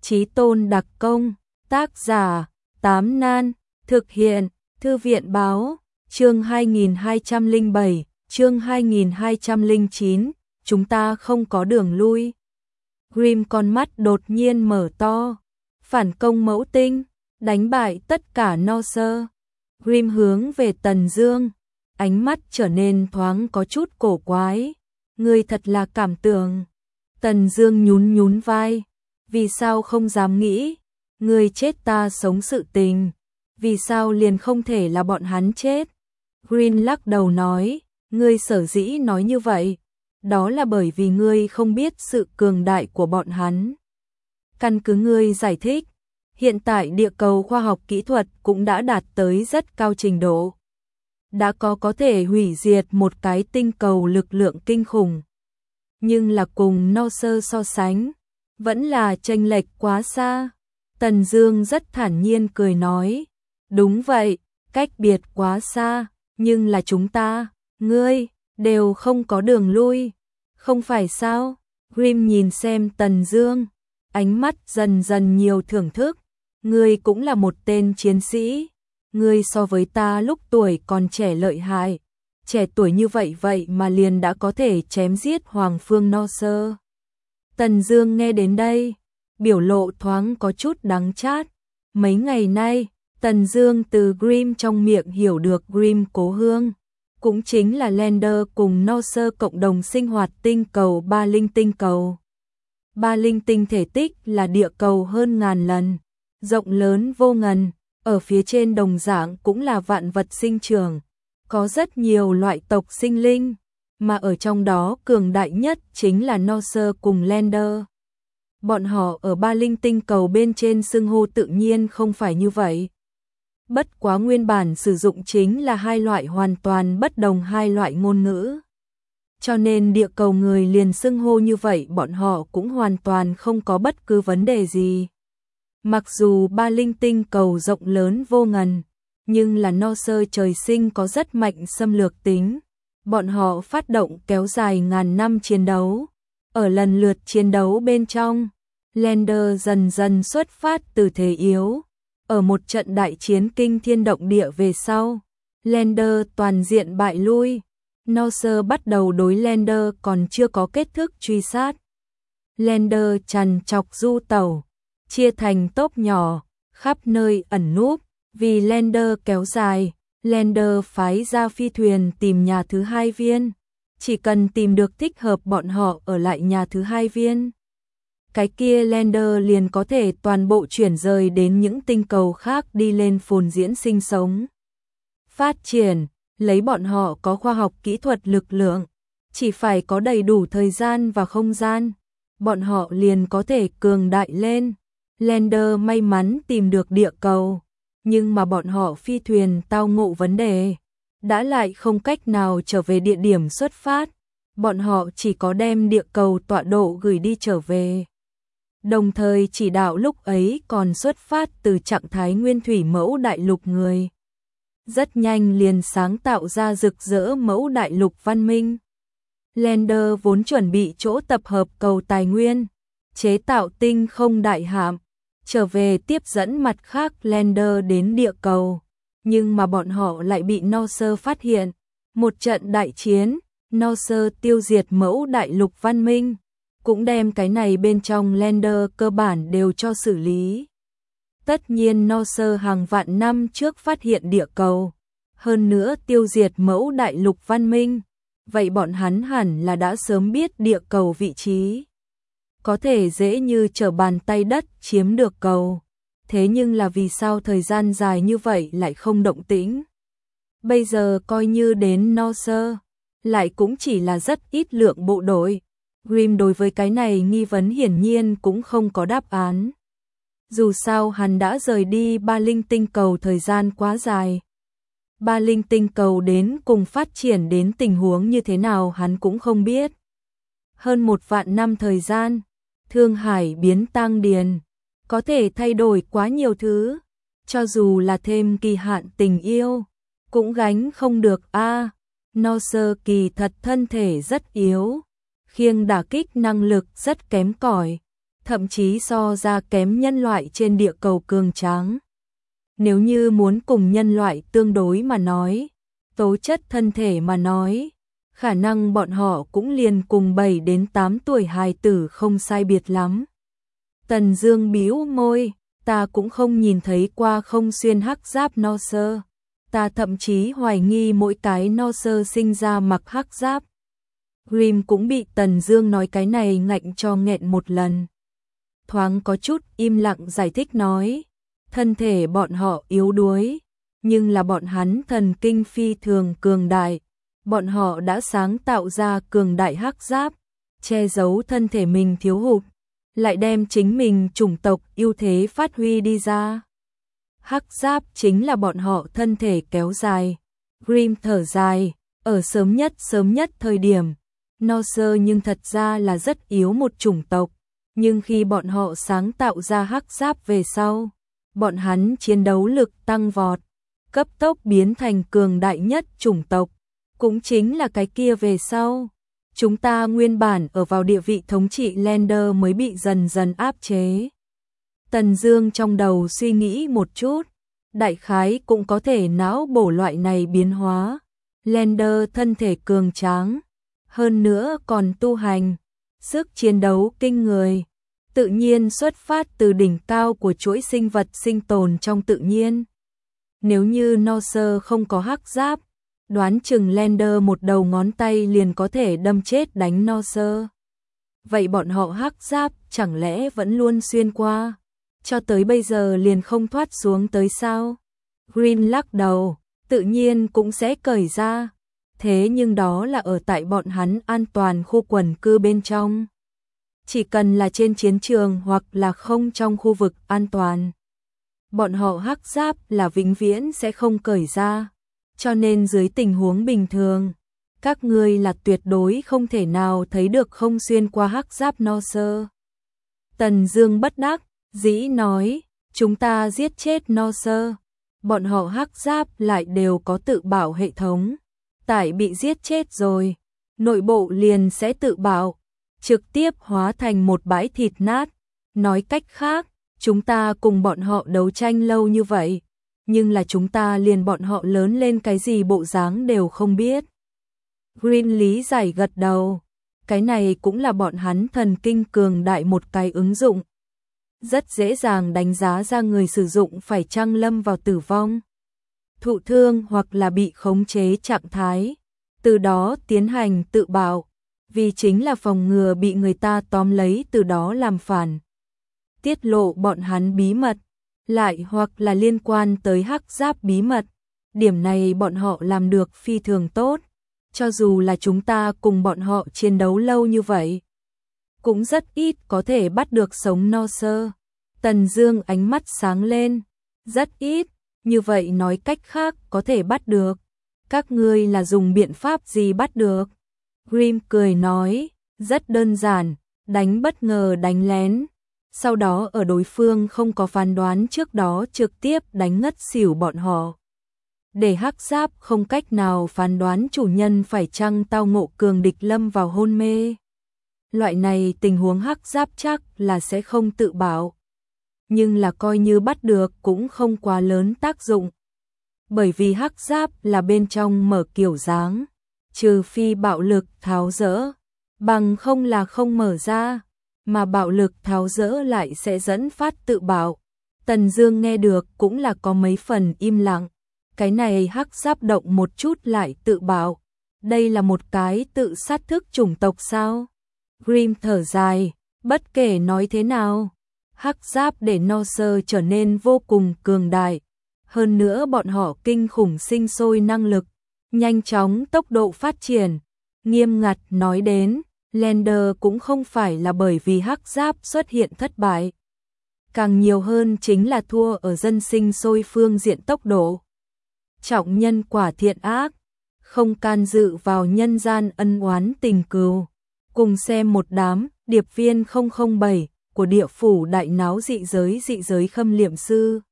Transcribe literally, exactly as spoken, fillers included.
Chí tôn đặc công, tác giả, Tám Nan, thực hiện, Thư viện báo, chương hai nghìn hai trăm lẻ bảy, chương hai nghìn hai trăm lẻ chín, chúng ta không có đường lui. Grimm con mắt đột nhiên mở to, phản công mẫu tinh, đánh bại tất cả Norse. Grimm hướng về Tần Dương, ánh mắt trở nên thoáng có chút cổ quái. Ngươi thật là cảm tưởng. Tần Dương nhún nhún vai, vì sao không dám nghĩ, ngươi chết ta sống sự tình, vì sao liền không thể là bọn hắn chết. Grimm lắc đầu nói, ngươi sở dĩ nói như vậy, đó là bởi vì ngươi không biết sự cường đại của bọn hắn. Căn cứ ngươi giải thích, hiện tại địa cầu khoa học kỹ thuật cũng đã đạt tới rất cao trình độ. Đã có có thể hủy diệt một cái tinh cầu lực lượng kinh khủng. Nhưng là cùng Norse so sánh, vẫn là chênh lệch quá xa. Tần Dương rất thản nhiên cười nói, đúng vậy, cách biệt quá xa, nhưng là chúng ta, ngươi, đều không có đường lui. Không phải sao? Grimm nhìn xem Tần Dương, ánh mắt dần dần nhiều thưởng thức. Ngươi cũng là một tên chiến sĩ. Ngươi so với ta lúc tuổi còn trẻ lợi hại. Trẻ tuổi như vậy vậy mà liền đã có thể chém giết Hoàng Phương Norse. Tần Dương nghe đến đây, biểu lộ thoáng có chút đắng chát. Mấy ngày nay, Tần Dương từ Grimm trong miệng hiểu được Grimm cố hương, cũng chính là Lander cùng Norse cộng đồng sinh hoạt tinh cầu Ba Linh tinh cầu. Ba Linh tinh thể tích là địa cầu hơn ngàn lần, rộng lớn vô ngần, ở phía trên đồng dạng cũng là vạn vật sinh trưởng, có rất nhiều loại tộc sinh linh, mà ở trong đó cường đại nhất chính là Norse cùng Lander. Bọn họ ở Ba Linh tinh cầu bên trên xưng hô tự nhiên không phải như vậy. Bất quá nguyên bản sử dụng chính là hai loại hoàn toàn bất đồng hai loại ngôn ngữ. Cho nên địa cầu người liền xưng hô như vậy bọn họ cũng hoàn toàn không có bất cứ vấn đề gì. Mặc dù Ba Linh tinh cầu rộng lớn vô ngần, nhưng là Norse trời sinh có rất mạnh xâm lược tính. Bọn họ phát động kéo dài ngàn năm chiến đấu. Ở lần lượt chiến đấu bên trong, Lander dần dần xuất phát từ thế yếu. Ở một trận đại chiến kinh thiên động địa về sau, Lander toàn diện bại lui. Norse bắt đầu đối Lander còn chưa có kết thúc truy sát. Lander trằn trọc du tẩu, chia thành tốp nhỏ, khắp nơi ẩn núp. Vì Lander kéo dài, Lander phái ra phi thuyền tìm nhà thứ hai viên. Chỉ cần tìm được thích hợp bọn họ ở lại nhà thứ hai viên, cái kia Lander liền có thể toàn bộ chuyển rời đến những tinh cầu khác đi lên phồn diễn sinh sống. Phát triển, lấy bọn họ có khoa học kỹ thuật lực lượng, chỉ phải có đầy đủ thời gian và không gian, bọn họ liền có thể cường đại lên. Lander may mắn tìm được địa cầu, nhưng mà bọn họ phi thuyền tao ngộ vấn đề, đã lại không cách nào trở về địa điểm xuất phát, bọn họ chỉ có đem địa cầu tọa độ gửi đi trở về. Đồng thời chỉ đạo lúc ấy còn xuất phát từ trạng thái nguyên thủy mẫu đại lục người. Rất nhanh liền sáng tạo ra rực rỡ mẫu đại lục văn minh. Lander vốn chuẩn bị chỗ tập hợp cầu tài nguyên, chế tạo tinh không đại hạm, trở về tiếp dẫn mặt khác Lander đến địa cầu. Nhưng mà bọn họ lại bị Norse phát hiện. Một trận đại chiến, Norse tiêu diệt mẫu đại lục văn minh, cũng đem cái này bên trong Lander cơ bản đều cho xử lý. Tất nhiên Norse hàng vạn năm trước phát hiện địa cầu, hơn nữa tiêu diệt mẫu đại lục văn minh, vậy bọn hắn hẳn là đã sớm biết địa cầu vị trí. Có thể dễ như trở bàn tay đất chiếm được cầu. Thế nhưng là vì sao thời gian dài như vậy lại không động tĩnh? Bây giờ coi như đến Norse, lại cũng chỉ là rất ít lượng bộ đội. Grimm đối với cái này nghi vấn hiển nhiên cũng không có đáp án. Dù sao hắn đã rời đi Ba Linh tinh cầu thời gian quá dài. Ba Linh tinh cầu đến cùng phát triển đến tình huống như thế nào hắn cũng không biết. Hơn một vạn năm thời gian, Thương Hải biến Tang Điền, có thể thay đổi quá nhiều thứ, cho dù là thêm kỳ hạn tình yêu, cũng gánh không được a. À, Norse kỳ thật thân thể rất yếu, khiêng đả kích năng lực rất kém cỏi, thậm chí so ra kém nhân loại trên địa cầu cường tráng. Nếu như muốn cùng nhân loại tương đối mà nói, tố chất thân thể mà nói, khả năng bọn họ cũng liền cùng bảy đến tám tuổi hài tử không sai biệt lắm. Tần Dương bĩu môi, ta cũng không nhìn thấy qua không xuyên hắc giáp no sơ. Ta thậm chí hoài nghi mỗi cái no sơ sinh ra mặc hắc giáp. Grim cũng bị Tần Dương nói cái này ngạnh cho nghẹn một lần. Thoáng có chút im lặng giải thích nói, thân thể bọn họ yếu đuối, nhưng là bọn hắn thần kinh phi thường cường đại. Bọn họ đã sáng tạo ra cường đại hắc giáp, che giấu thân thể mình thiếu hụt, lại đem chính mình chủng tộc ưu thế phát huy đi ra. Hắc giáp chính là bọn họ thân thể kéo dài. Grim thở dài, ở sớm nhất sớm nhất thời điểm, no sơ nhưng thật ra là rất yếu một chủng tộc, nhưng khi bọn họ sáng tạo ra hắc giáp về sau, bọn hắn chiến đấu lực tăng vọt, cấp tốc biến thành cường đại nhất chủng tộc, cũng chính là cái kia về sau. Chúng ta nguyên bản ở vào địa vị thống trị Lander mới bị dần dần áp chế. Tần Dương trong đầu suy nghĩ một chút, đại khái cũng có thể não bổ loại này biến hóa. Lander thân thể cường tráng, hơn nữa còn tu hành, sức chiến đấu kinh người, tự nhiên xuất phát từ đỉnh cao của chuỗi sinh vật sinh tồn trong tự nhiên. Nếu như no sơ không có hắc giáp, đoán chừng Lander một đầu ngón tay liền có thể đâm chết đánh no sơ. Vậy bọn họ hắc giáp chẳng lẽ vẫn luôn xuyên qua, cho tới bây giờ liền không thoát xuống tới sao? Green lắc đầu, tự nhiên cũng sẽ cởi ra. Thế nhưng đó là ở tại bọn hắn an toàn khu quần cư bên trong. Chỉ cần là trên chiến trường hoặc là không trong khu vực an toàn, bọn họ hắc giáp là vĩnh viễn sẽ không cởi ra. Cho nên dưới tình huống bình thường, các ngươi là tuyệt đối không thể nào thấy được không xuyên qua hắc giáp no sơ. Tần Dương bất đắc dĩ nói, chúng ta giết chết no sơ, bọn họ hắc giáp lại đều có tự bảo hệ thống. Tại bị giết chết rồi, nội bộ liền sẽ tự bảo, trực tiếp hóa thành một bãi thịt nát. Nói cách khác, chúng ta cùng bọn họ đấu tranh lâu như vậy, nhưng là chúng ta liền bọn họ lớn lên cái gì bộ dáng đều không biết. Green lý giải gật đầu, cái này cũng là bọn hắn thần kinh cường đại một cái ứng dụng. Rất dễ dàng đánh giá ra người sử dụng phải chăng lâm vào tử vong, thụ thương hoặc là bị khống chế trạng thái, từ đó tiến hành tự bảo, vì chính là phòng ngừa bị người ta tóm lấy từ đó làm phản, tiết lộ bọn hắn bí mật, lại hoặc là liên quan tới hắc giáp bí mật. Điểm này bọn họ làm được phi thường tốt, cho dù là chúng ta cùng bọn họ chiến đấu lâu như vậy, cũng rất ít có thể bắt được sống no sơ. Tần Dương ánh mắt sáng lên, rất ít, như vậy nói cách khác có thể bắt được. Các ngươi là dùng biện pháp gì bắt được? Grim cười nói, rất đơn giản, đánh bất ngờ đánh lén, sau đó ở đối phương không có phán đoán trước đó trực tiếp đánh ngất xỉu bọn họ. Để hắc giáp không cách nào phán đoán chủ nhân phải chăng tao ngộ cường địch lâm vào hôn mê. Loại này tình huống hắc giáp chắc là sẽ không tự bảo, nhưng là coi như bắt được cũng không quá lớn tác dụng. Bởi vì hắc giáp là bên trong mở kiểu dáng, trừ phi bạo lực tháo dỡ, bằng không là không mở ra, mà bạo lực tháo dỡ lại sẽ dẫn phát tự bảo. Tần Dương nghe được cũng là có mấy phần im lặng, cái này hắc giáp động một chút lại tự bảo, đây là một cái tự sát thức chủng tộc sao? Grim thở dài, bất kể nói thế nào, hắc giáp để no sơ trở nên vô cùng cường đại, hơn nữa bọn họ kinh khủng sinh sôi năng lực, nhanh chóng tốc độ phát triển. Nghiêm ngặt nói đến, Lander cũng không phải là bởi vì hắc giáp xuất hiện thất bại, càng nhiều hơn chính là thua ở dân sinh sôi phương diện tốc độ. Trọng nhân quả thiện ác, không can dự vào nhân gian ân oán tình cừu. Cùng xem một đám điệp viên không không bảy của địa phủ đại náo dị giới dị giới khâm liệm sư.